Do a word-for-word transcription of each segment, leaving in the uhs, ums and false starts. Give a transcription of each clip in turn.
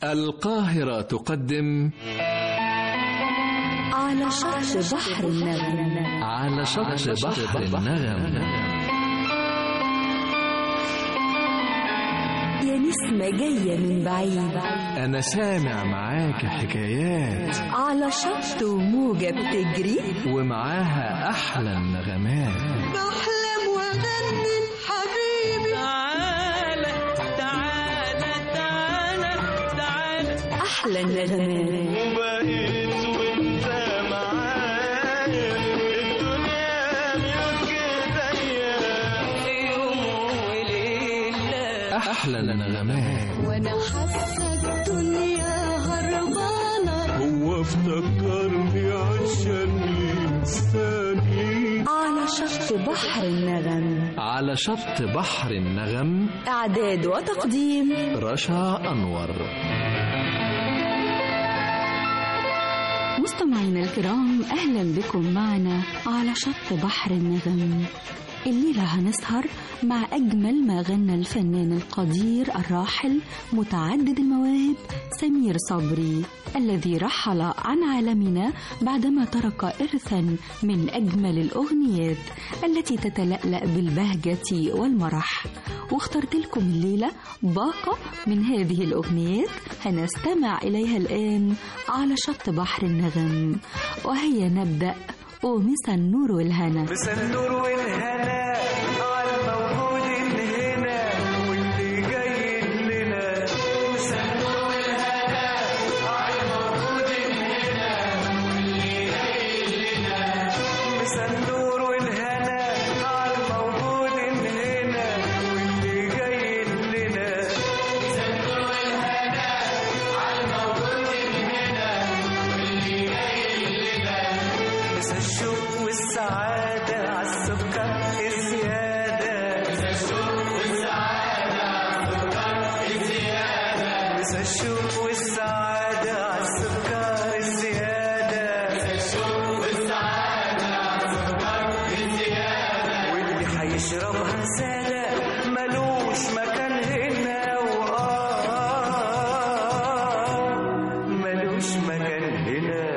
القاهرة تقدم على شط بحر النغم. على شط بحر النغم. يا نسمة جاية من بعيد، أنا سامع معاك حكايات، على شط وموجة بتجري ومعاها أحلى النغمات. بحلم وأغني حبيبي، تعالى تعالى تعالى تعالى أحلى النغمات. وبقيت وانت معايا الدنيا ملك ايديا يوم وليلة. أحلى النغمات. وأنا حاسة الدنيا هربانة، هو افتكرني عشان ينساني. على شط بحر النغم. على شط بحر النغم. إعداد وتقديم رشا أنور. مستمعينا الكرام، أهلا بكم معنا على شط بحر النغم. الليلة هنسهر مع أجمل ما غنى الفنان القدير الراحل متعدد المواهب سمير صبري، الذي رحل عن عالمنا بعدما ترك إرثا من أجمل الأغنيات التي تتلألأ بالبهجة والمرح. واخترت لكم الليلة باقة من هذه الأغنيات هنستمع إليها الآن على شط بحر النغم. وهيا نبدأ. ومسا النور والهنا، مسا النور والهنا على الموجود اللي هنا واللي جاي لنا. مسا النور والهنا على الموجود اللي هنا واللي جاي لنا. مسا النور والهنا على الموجود اللي هنا واللي جاي لنا. مسا النور والهنا على الموجود اللي هنا واللي جاي لنا. مسا الشوق والسعادة عالسكر الزيادة. مسا الشوق والسعادة عالسكر الزيادة. مسا الشوق والسعادة عالسكر الزيادة. مسا الشوق والسعادة عالسكر الزيادة. واللي حيشربها سادة ملوش مكان هنا، وآه ملوش مكان هنا.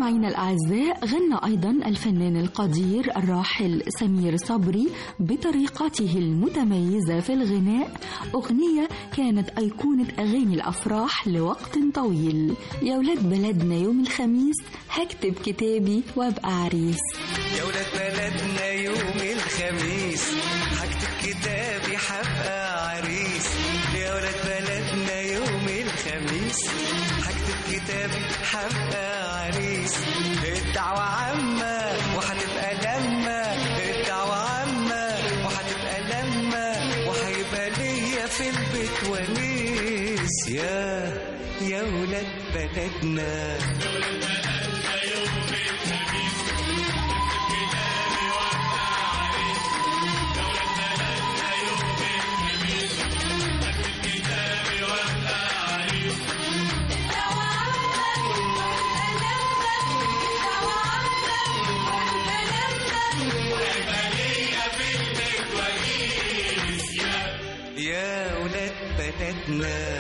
مستمعينا الأعزاء، غنى أيضا الفنان القدير الراحل سمير صبري بطريقته المتميزة في الغناء أغنية كانت أيقونة أغاني الأفراح لوقت طويل، يا ولاد بلدنا يوم الخميس هكتب كتابي وابقى عريس. يا ولاد بلدنا يوم الخميس هكتب كتابي هبقى عريس. يا ولاد بلدنا يوم الخميس هكتب كتابي هبقى عريس. الدعوة عامة وهتبقى لما، الدعوة عامة وهتبقى لما، وهيبقى ليا في البيت ونيس. يا يا ولاد بلدنا يا ولاد بلدنا.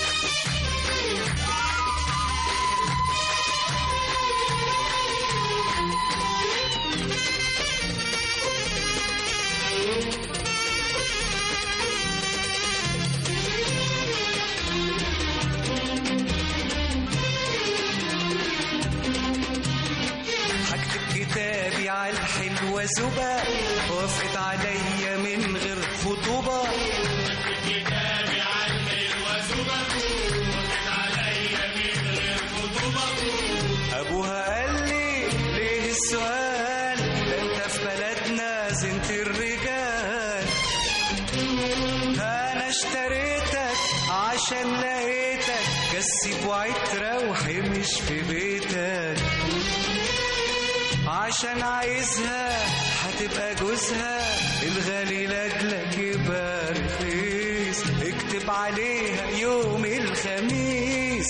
هكتب كتابي على الحلوة زبا، وافقت عليا من غير خطوبة. أبوها قال لي ليه السؤال، ده أنت في بلدنا زنت الرجال. أنا اشتريتك عشان لقيتك كسب وعترة وحمش في بيتك. عشان عايزها هتبقى جوزها الغالي لاجلك يبقى رخيص. اكتب عليها يوم الخميس.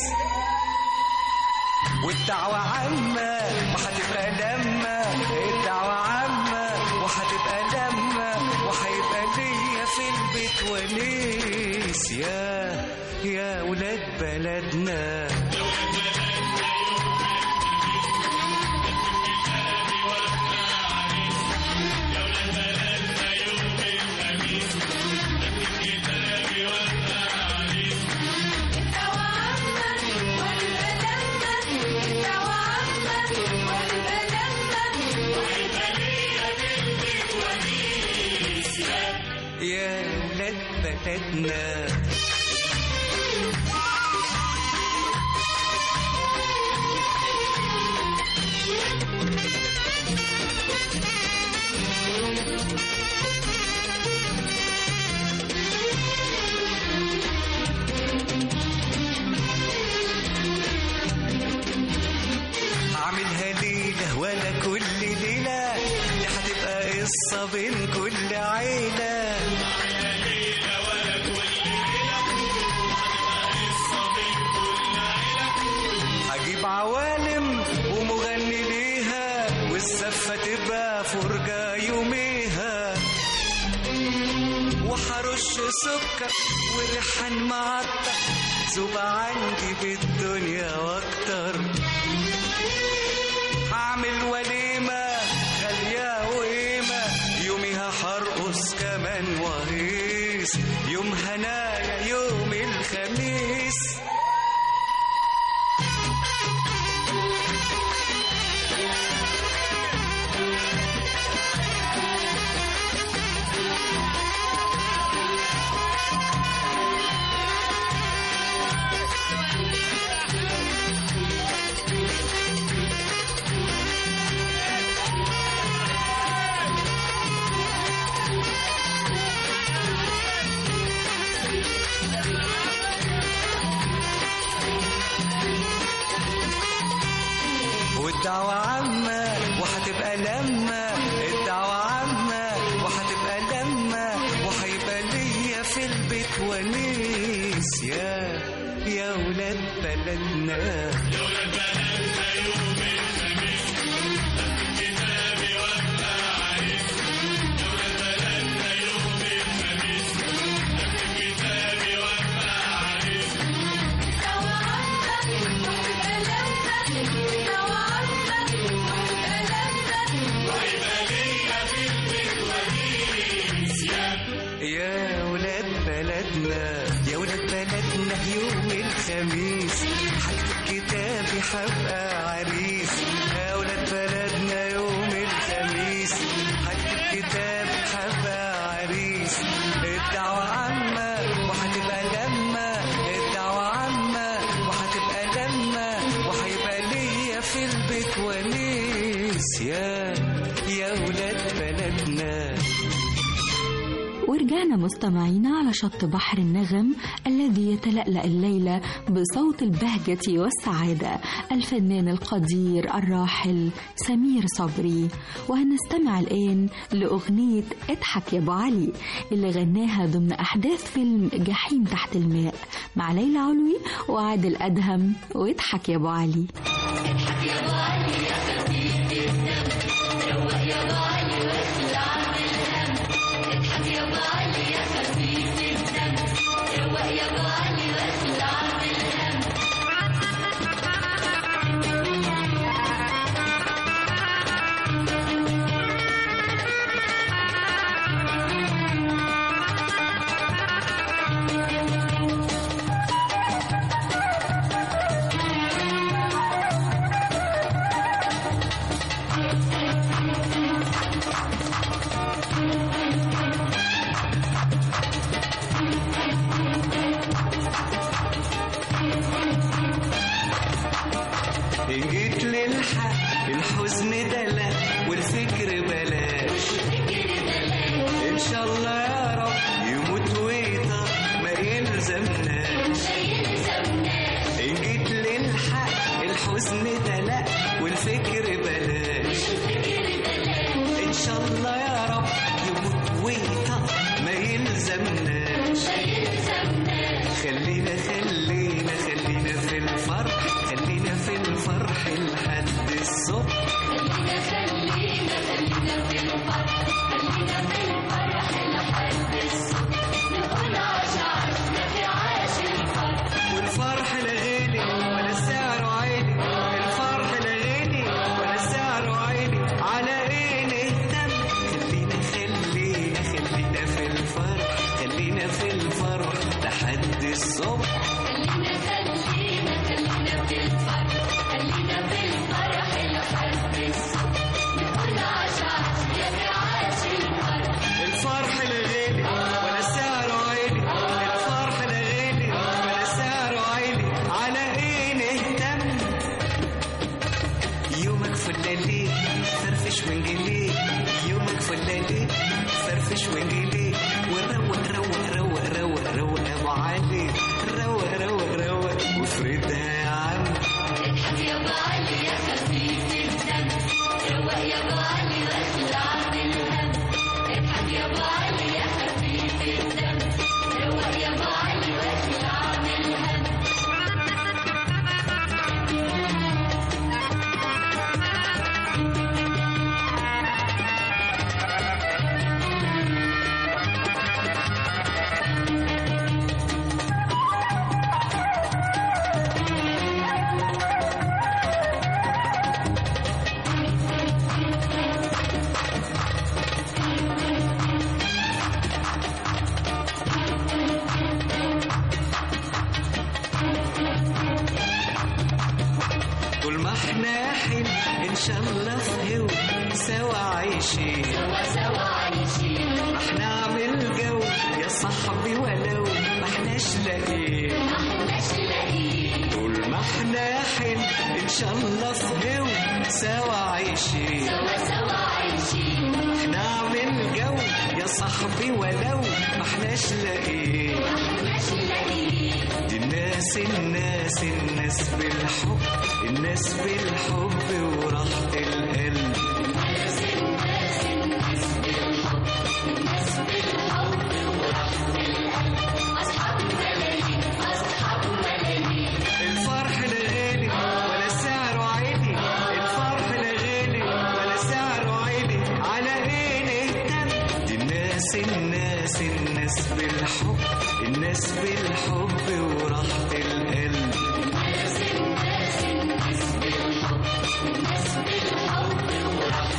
والدعوة عامة وهتبقى لما، الدعوة عامة وهتبقى لما، وهيبقى ليا في البيت ونيس. يا يا ولاد بلدنا يا ولاد بلدنا. هعملها ليلة ولا كل ليلة، دي هتبقى قصة بين كل عيلة. هجيب عوالم ومغني ليها، والزفة تبقى فرجة يوميها. وحرش سكر وريحان معطر، زوبة عندي بالدنيا واكتر. هعمل وليمة غالية وقيمة، يوميها هرقص كمان وهيس. يوم هنايا يوم الخميس. الدعوة عامة وهتبقى لما، الدعوة عامة وهتبقى لما، وهيبقى ليا في البيت ونيس. يا يا ولاد بلدنا. الخميس هكتب كتابي هبقى عريس يا ولاد بلدنا يوم الخميس هكتب كتابي هبقى عريس الدعوة عامة وهتبقى لما الدعوة عامة وهتبقى لما وهيبقى ليا في البيت ونيس يا يا ولاد بلدنا. ورجعنا مستمعينا على شط بحر النغم الذي يتلألأ الليلة بصوت البهجة والسعادة الفنان القدير الراحل سمير صبري. وهنستمع الآن لأغنية اضحك يا أبو علي اللي غناها ضمن أحداث فيلم جحيم تحت الماء مع ليلى علوي وعادل أدهم. واضحك يا أبو علي. اضحك يا أبو علي يا خفيف الدم روق يا أبو علي واخلع من الهم اضحك يا أبو علي يا خفيف الدم روق يا أبو علي واخلع من الهم إن جيت للحق الحزن دلع والفكر بلاش إن شاء الله يا رب يموت ويطق ما يلزمناش إن جيت للحق الحزن دلع والفكر بلاش إن شاء الله يا رب يموت ويطق ما يلزمناش خلينا خلينا خلينا في الفرح خلينا في الفرح لحد الصبح خلينا خلينا خلينا في الفرح خلينا في الفرح لحد الصبح نقول عاش عاش ما في عاش الفرح والفرح لا غالي ولا سعره عالي الفرح لا غالي ولا سعره عالي على ايه نهتم خلينا خلينا خلينا في الفرح خلينا في الفرح لحد الصبح خلينا خلينا خلينا في الفرح خلينا في الفرح لحد الصبح نقول عاش عاش يا في عاش الفرح الفرح لا غالي ولا سعره عالي الفرح لا غالي ولا سعره عالي على ايه نهتم يومك فلالي فرفش وانجلي يومك فلالي فرفش وانجلي وروق روق روق روق روق ابو علي روق روق روق وافردها يا عم اضحك يا أبو علي يا خفيف الدم روق يا أبو علي واخلع من الهم اضحك يا أبو علي يا خفيف الدم روق يا أبو علي واخلع من الهم طول ما احنا حلو ان شاء الله في هو سوا عايشين سوا سوا عايشين راح نعمل جو يا صاحبي ولو ما احناش لاقيين ما احناش لاقيين طول ما احنا حلو ان شاء الله في هو سوا عايشين سوا سوا عايشين راح نعمل جو يا صاحبي ولو ما احناش لاقيين ما احناش لاقيين دي الناس الناس الناس بالحب الناس بالحب وراحة القلب الناس الناس الناس بالحب الناس بالحب وراحة القلب أصحاب ملايين أصحاب ملايين الفرح لا غالي ولا سعره عالي الفرح لا غالي ولا سعره عالي على ايه نهتم دي الناس الناس الناس بالحب الناس بالحب وراحة القلب الناس الناس الناس بالحب الناس بالحب وراحة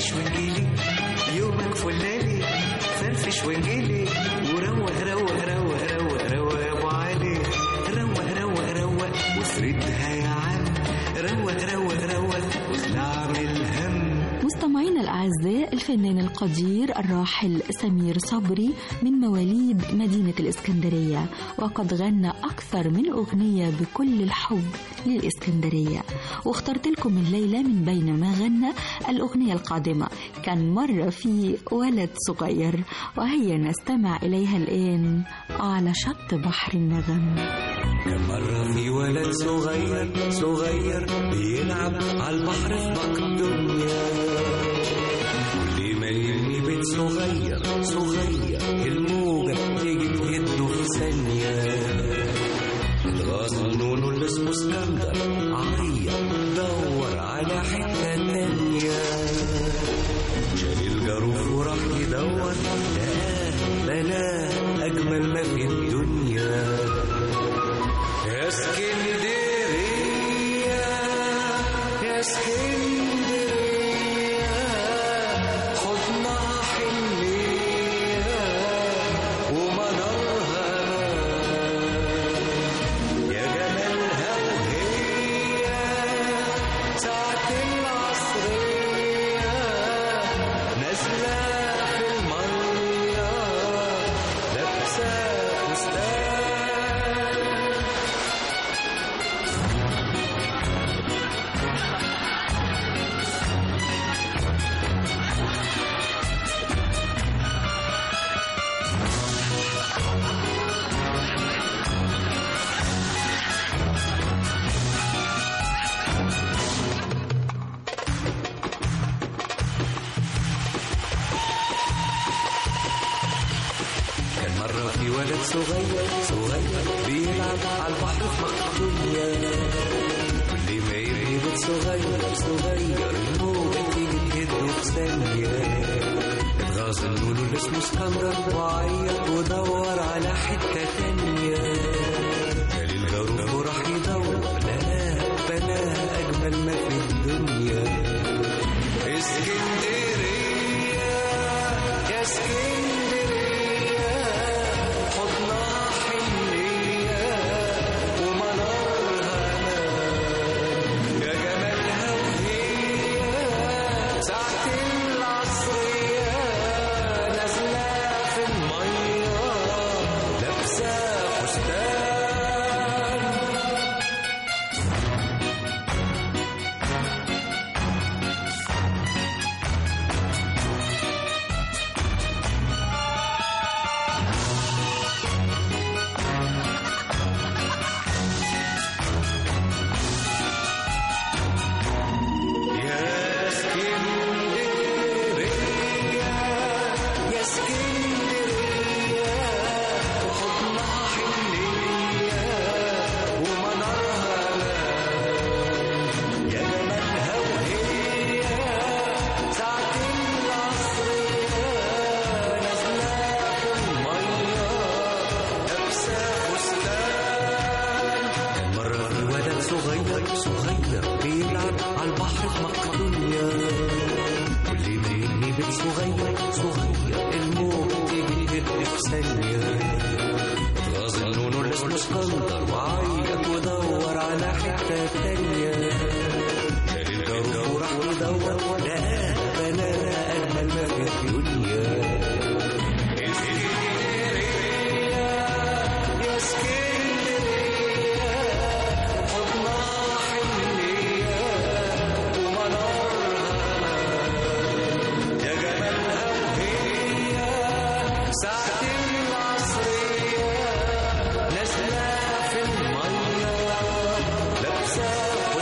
فرفش وانجيلي يومك فلالي فرفش وانجيلي وروق روق روق روق روق يا ابو علي روق روق روق وافردها يا عم روق روق روق واخلع من الهم. مستمعينا الأعزاء، الفنان القدير الراحل سمير صبري من مواليد مدينة الإسكندرية، وقد غنى أكثر من أغنية بكل الحب للإسكندرية، واخترت لكم الليلة من بين ما غنى الأغنية القادمة كان مرة في ولد صغير، وهي نستمع إليها الآن على شط بحر النغم. كان مرة في ولد صغير صغير بيلعب على البحر في مقدونيا، كل ما يرمي بيت صغير صغير الموجة تيجي تهده في ثانية. الغصنون اللي اسمه اسكندر عيط دور على حتة تانية، شال الجاروف وراح يدور لقاه بلاه أجمل ما في الدنيا. يا اسكندرية يا اسكندرية حضنها حنية ومنارها يا جمالها وهي ساعة العصرية نازلة في المية لابسة فستان. ولد صغير صغير بيلعب على البحر في مقدونيا، كل ما يرمي بيت صغير صغير الموجة تيجي تهده في ثانية. اتغاظ النونو اللي اسمه اسكندر وعيط ودور على حتة تانية، قال الجاروف وراح يدور لقاه بناه أجمل ما في الدنيا. اسكندرية يا اسكندرية حضنها حنية ومنارها يا جمالها وهي ساعة العصرية نازلة في المية لابسة فستان. صغير صغير بيلعب على البحر في مقدونيا، كل ما يرمي بيت صغير صغير الموجة تيجي تهده في ثانية. اتغاظ النونو اللي اسمه اسكندر وعيط ودور على حتة تانية، شال الجاروف وراح يدور لقاه بناه أجمل ما في الدنيا. يا اسكندرية حضنها حنية ومنارها يا جمالها وهي ساعة العصرية نازلة في المية لابسة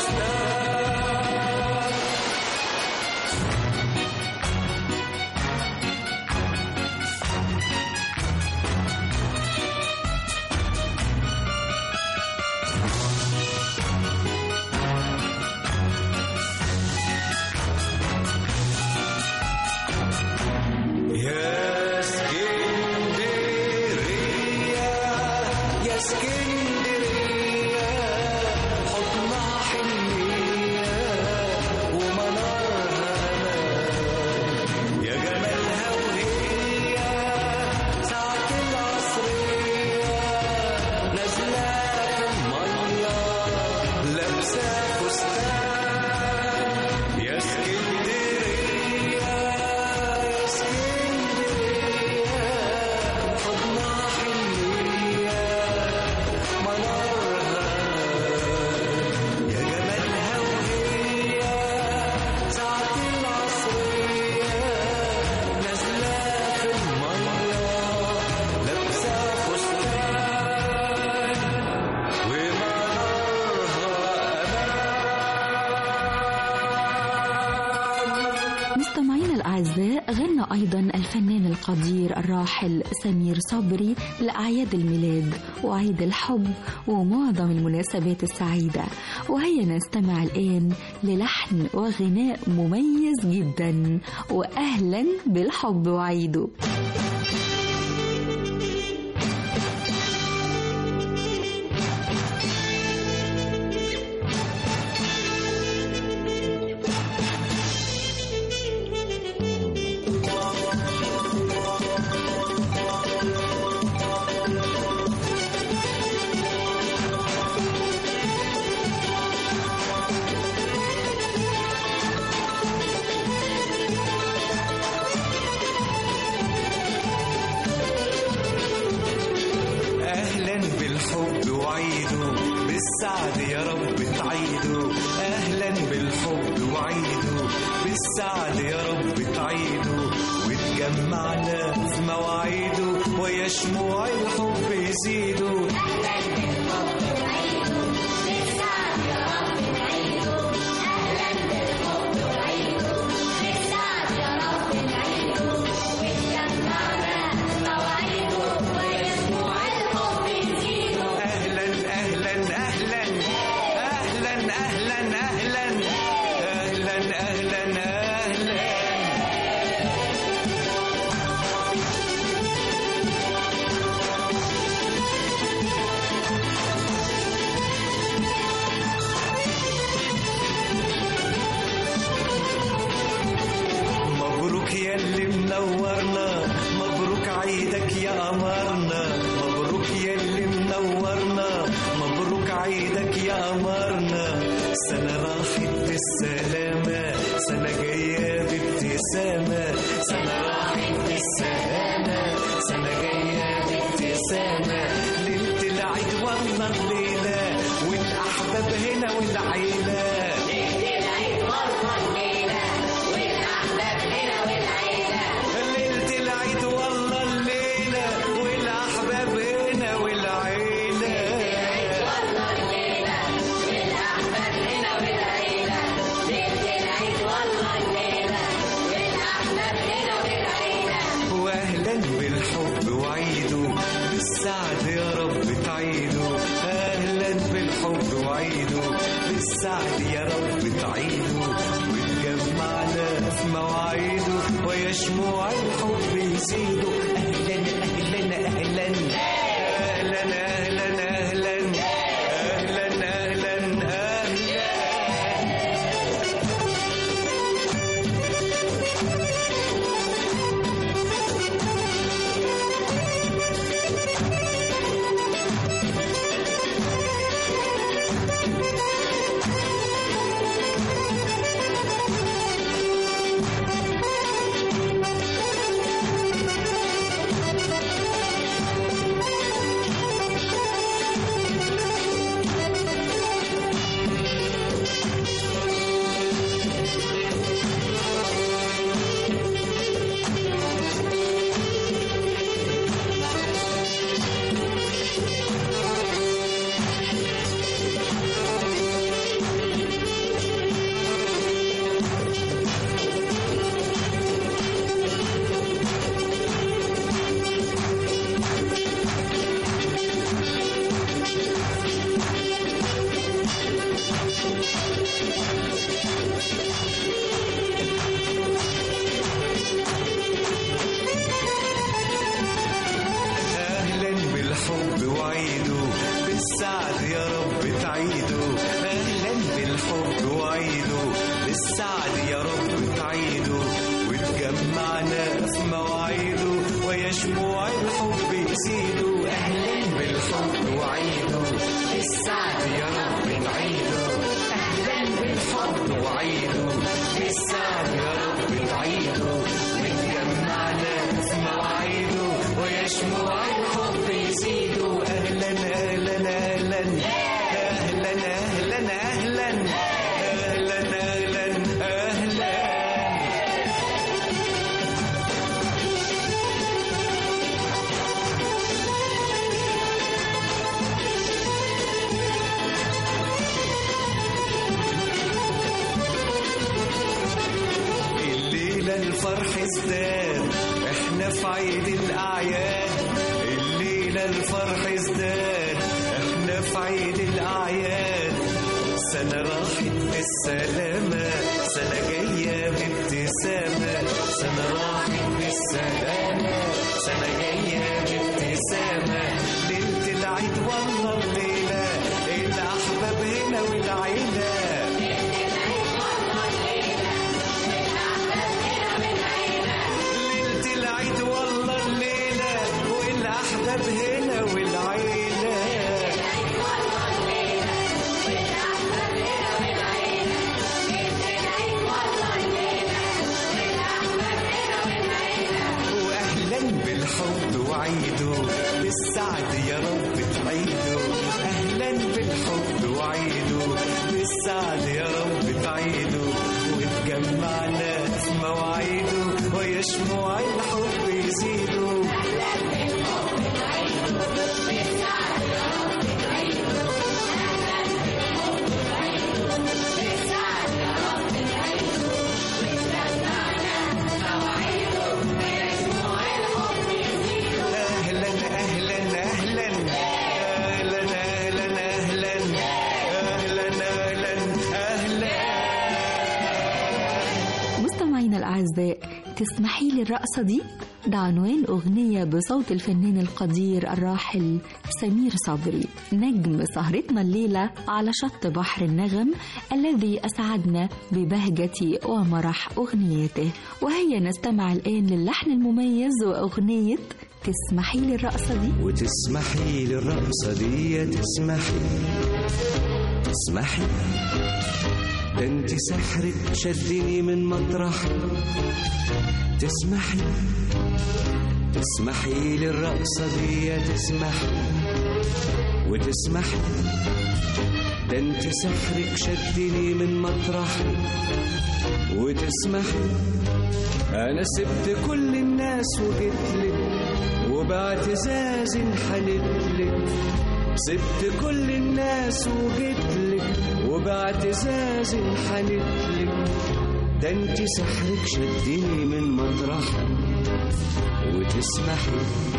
غنى أيضا الفنان القدير الراحل سمير صبري لأعياد الميلاد وعيد الحب ومعظم المناسبات السعيدة. وهيا نستمع الآن للحن وغناء مميز جدا، وأهلا بالحب وعيده. بالسعد يا رب تعيدوا، أهلا بالحب وعيدوا، بالسعد يا رب تعيدوا، وتجمعنا في مواعيده ويا شموع الحب يزيدوا. أهلا بالحب وعيدوا، بالسعد يا رب تعيدوا، أهلا بالحب وعيدوا، بالسعد يا رب تعيدوا، وتجمعنا في مواعيده ويا شموع الحب يزيدوا. أهلا أهلا أهلا أهلا أهلا أهلا أهلا أهلا أهلا. مبروك يا اللي منورنا، مبروك عيدك يا قمرنا، مبروك يا اللي منورنا، مبروك عيدك يا قمرنا. سنة راحت بالسلامة، سنة جاية بابتسامة، سنة راحت بالسلامة، سنة جاية بابتسامة. ليلة العيد والله الليلة، والأحباب هنا والعيلة. ليلة العيد والله الليلة، والأحباب هنا والعيلة. ليلة العيد والله الليلة، والأحباب هنا والعيلة. والله الليلة، والأحباب هنا والعيلة. ليلة العيد والله الليلة، والأحباب هنا والعيلة. وأهلا بالحب وعيدوا، بالسعد يا رب تعيدوا، أهلا بالحب وعيدوا، بالسعد يا رب تعيدوا، وتجمعنا في مواعيده ويا شموع الحب يزيدوا. أهلا أهلا أهلا أهلا أهلا أهلا أهلا أهلا أهلا. أهلا بالحب وعيدوا، بالسعد يا رب تعيدوا، أهلا بالحب وعيدوا، بالسعد يا رب تعيدوا، وتجمعنا في مواعيده ويا شموع الحب يزيدوا. أهلا بالحب وعيدوا، بالسعد يا رب تعيدوا، أهلا بالحب وعيدوا، بالسعد يا رب تعيدوا، وتجمعنا في مواعيده ويا شموع الحب يزيدوا. أهلا أهلا أهلا أهلا أهلا أهلا أهلا أهلا أهلا. الفرح ازداد، احنا في عيد الأعياد. الليلة الفرح ازداد، احنا في عيد الأعياد. سنة راحت بالسلامة، سنة جاية بابتسامة. سنة راحت بالسلامة، سنة جاية بابتسامة. ليلة العيد والله الليلة، الأحباب هنا والعيلة. ليلة العيد والله الليلة، والأحباب هنا والعيلة. بالحب وعيده، بالسعد يا رب تعيده. أهلا بالحب وعيده، بالسعد يا رب تعيده. وتجمعنا في مواعيده، ويشمع الحب يزيده. الأعزاء، تسمحي لي الرقصة دي؟ ده عنوان أغنية بصوت الفنان القدير الراحل سمير صبري، نجم سهرتنا الليلة على شط بحر النغم، الذي أسعدنا ببهجة ومرح أغنيته. وهيا نستمع الآن للحن المميز وأغنية تسمحي لي الرقصة دي. وتسمحي لي الرقصة دي، تسمحي تسمحي ده انت سحرك شدني من مطرح. تسمحي تسمحي للرقصة دي، تسمحي وتسمحي ده انت سحرك شدني من مطرح. وتسمحي انا سبت كل الناس وجيتلك، وباعتزاز انحنتلك. سبت كل الناس وجيتلك، وباعتزاز انحنتلك. ده انت سحرك شدني من مطرح. وتسمحي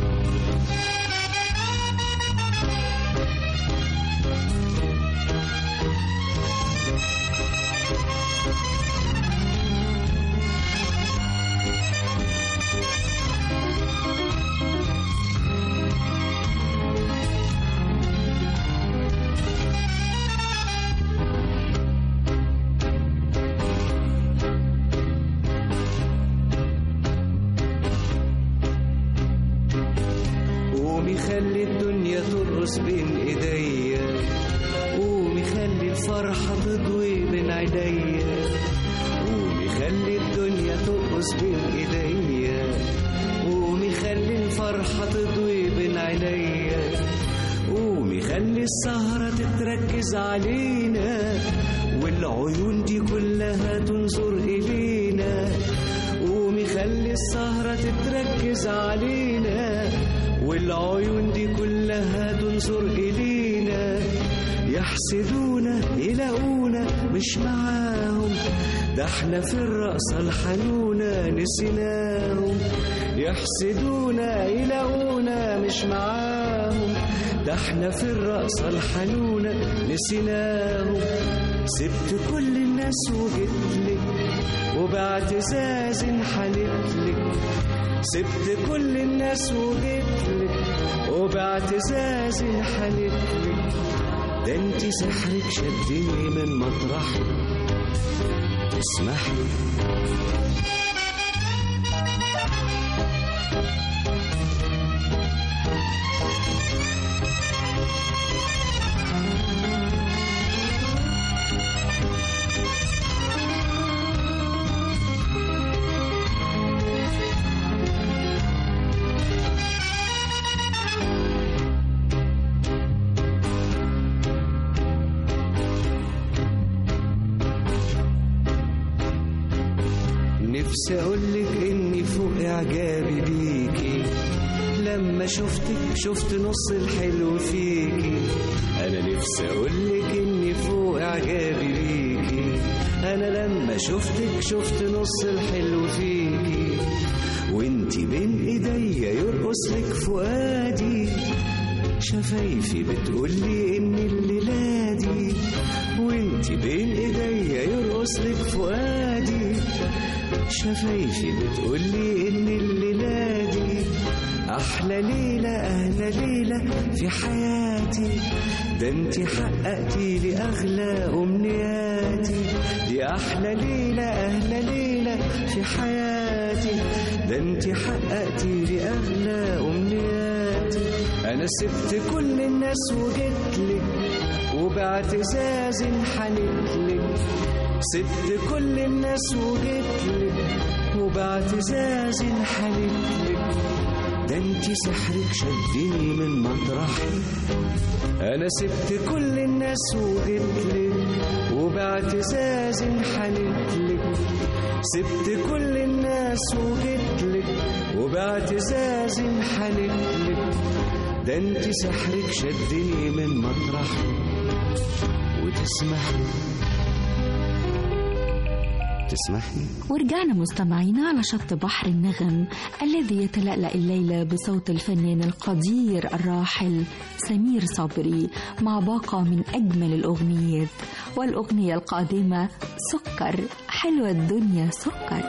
خلي الدنيا ترقص بين ايديا. قومي خلي الفرحة تضوي بين عينيا. قومي خلي الدنيا ترقص بين ايديا. قومي خلي الفرحة تضوي بين عينيا. قومي خلي السهرة تتركز علينا، والعيون دي كلها تنظر إلينا. قومي خلي السهرة تتركز علينا، والعيون دي كلها تنظر إلينا. يحسدونا يلاقونا مش معاهم، ده احنا في الرقصة الحنونة نسيناهم. يحسدونا يلاقونا مش معاهم، ده احنا في الرقصة الحنونة نسيناهم. سبت كل الناس وجيتلك، وباعتزاز انحنتلك. سبت كل الناس وجيتلك، وباعتزاز انحنتلك. ده انت سحرك شدني من مطرحي. تسمحي نفسي أقولك إني فوق إعجابي بيكي، لما شفتك شفت نص الحلو فيكي. أنا نفسي أقولك إني فوق إعجابي بيكي، أنا لما شفتك شفت نص الحلو فيكي. وانتي بين ايديا يرقص لك فؤادي، شفايفي بتقولي ان الليلة دي، وانتي بين ايديا يرقص لك فؤادي، شفايفي بتقولي ان الليلة دي احلى ليلة اهلى ليلة في حياتي، ده انتي حققتي لي اغلى امنياتي، دي احلى ليلة اهلى ليلة في حياتي، ده انتي حققتي لي اغلى امنياتي. انا سبت كل الناس وجيتلك وباعتزاز حنتلك، سبت كل الناس وجيتلك وباعتزاز حنتلك، ده انتي سحرك شدني من مطرحي. انا سبت كل الناس وجيتلك وباعتزاز حنتلك، سبت كل الناس وجيتلك وباعتزاز حنتلك، ده انتي سحرك شدني من مطرحي. وتسمحي تسمحي ورجعنا مستمعينا على شط بحر النغم الذي يتلألأ الليلة بصوت الفنان القدير الراحل سمير صبري مع باقة من أجمل الأغنيات. والأغنية القادمة سكر، حلوة الدنيا سكر.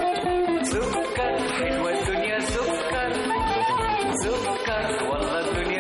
سكر حلوة الدنيا سكر، سكر والله الدنيا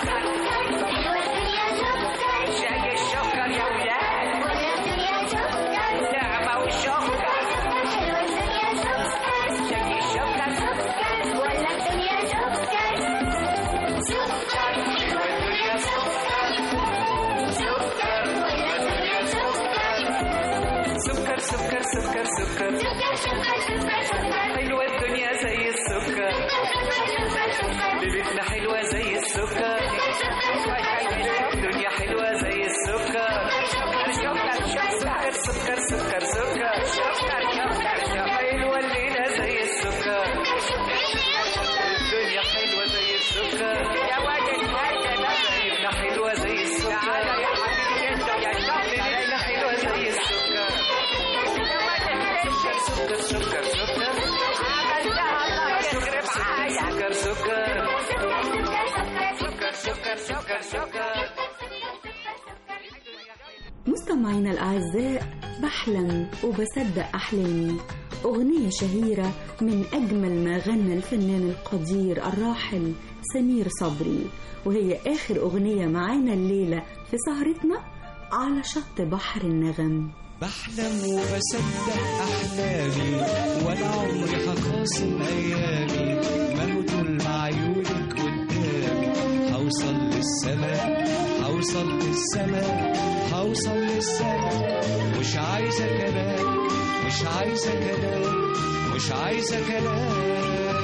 مستمعينا الأعزاء، بحلم وبصدق أحلامي أغنية شهيرة من أجمل ما غنى الفنان القدير الراحل سمير صبري، وهي آخر أغنية معانا الليلة في سهرتنا على شط بحر النغم. بحلم وبصدق أحلامي ولا عمري هخاصم أيامي، ما هو طول مع عيونك قدامي، هوصل للسماء هوصل للسماء هوصل للسماء، مش عايزة كلام مش عايزة كلام مش عايزة كلام،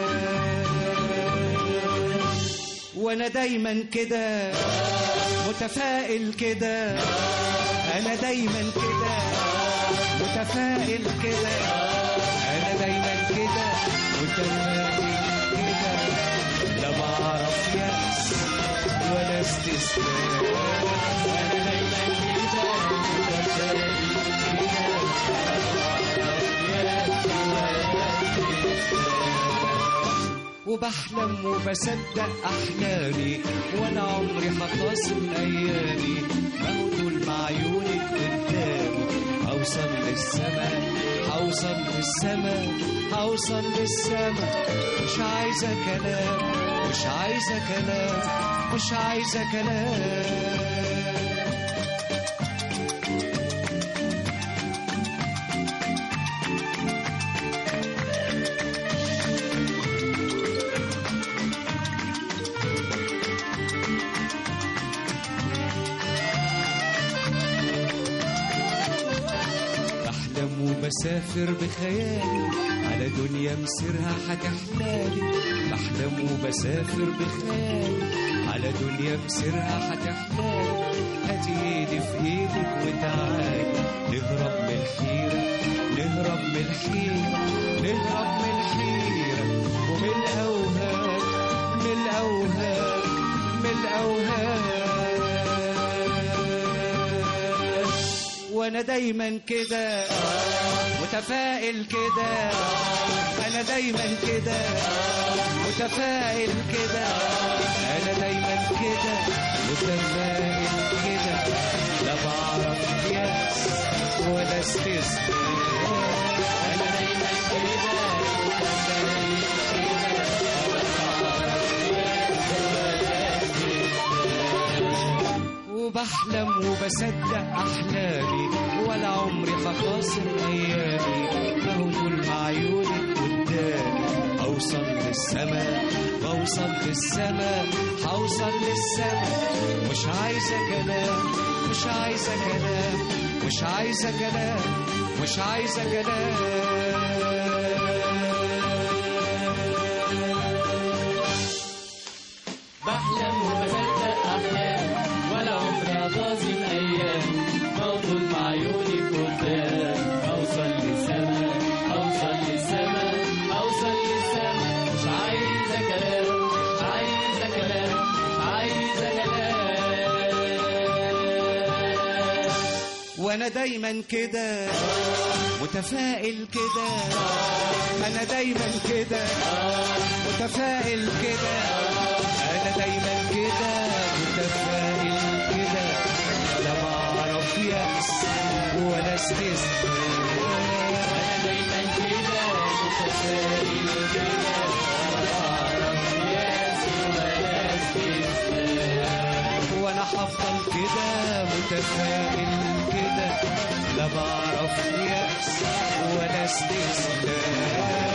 وأنا دايما كده متفائل كده، أنا دايما كده متفائل كده، أنا دايما كده متفائل كده، لا بعرف يأس ولا استسلام، أنا دايما كده متفائل كده، وبحلم وبصدق أحلامي وأنا عمري هخاصم أيامي، ما هو طول مع عيونك قدامي، هوصل للسماء هوصل للسماء هوصل للسماء، مش عايزة كلام مش عايزة كلام مش عايزة كلام. بسافر بخيالي على دنيا مسيرها هتحلالي، بحلم وبسافر بخيالي على دنيا مسيرها هتحلالي، هاتي ايدي في ايدك وتعالي نهرب من الحيرة نهرب من الحيرة نهرب من الحيرة ومن الأوهام من الأوهام من الأوهام، وأنا دايما كده متفائل كده، أنا دايما كده متفائل كده، أنا دايما كده متفائل كده، لا بعرف يأس ولا استسلام، أنا دايما كده متفائل كده، لا بعرف يأس ولا استسلام، وبحلم وبصدق أحلامي ولا عمري هخاصم أيامي، ما هو طول مع عيونك قدامي، أوصل للسماء بوصل للسماء هوصل للسماء، مش عايزة كلام مش عايزة كلام مش عايزة كلام مش عايزة كلام. بحلم وبصدق أحلامي ولا عمري هخاصم أيامي، موجود مع عيوني قدام، أوصل للسماء أوصل للسماء أوصل للسماء، مش عايزة كلام مش عايزة كلام مش عايزة كلام، وأنا دايما كده متفائل كده، أنا دايما كده متفائل كده، أنا دايما كده متفائل كده، لا بعرف يأس ولا استسلام، أنا دايما كده متفائل كده، لا بعرف يأس ولا استسلام. هفضل كده متفائل كده، لا بعرف يأس ولا استسلام.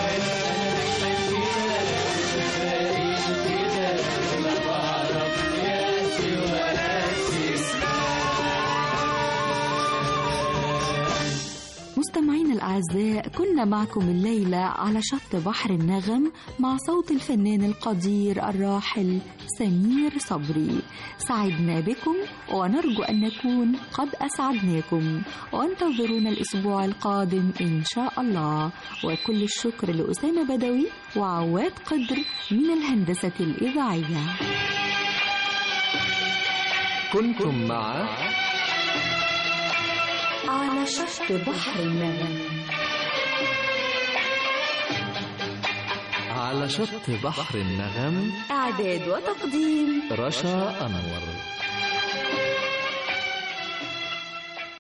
مستمعينا الأعزاء، كنا معكم الليلة على شط بحر النغم مع صوت الفنان القدير الراحل سمير صبري. سعدنا بكم ونرجو أن نكون قد أسعدناكم، وانتظرونا الأسبوع القادم إن شاء الله. وكل الشكر لأسامة بدوي وعواد قدر من الهندسة الإذاعية. كنتم مع على شط بحر النغم. على شط بحر النغم، إعداد وتقديم رشا أنور.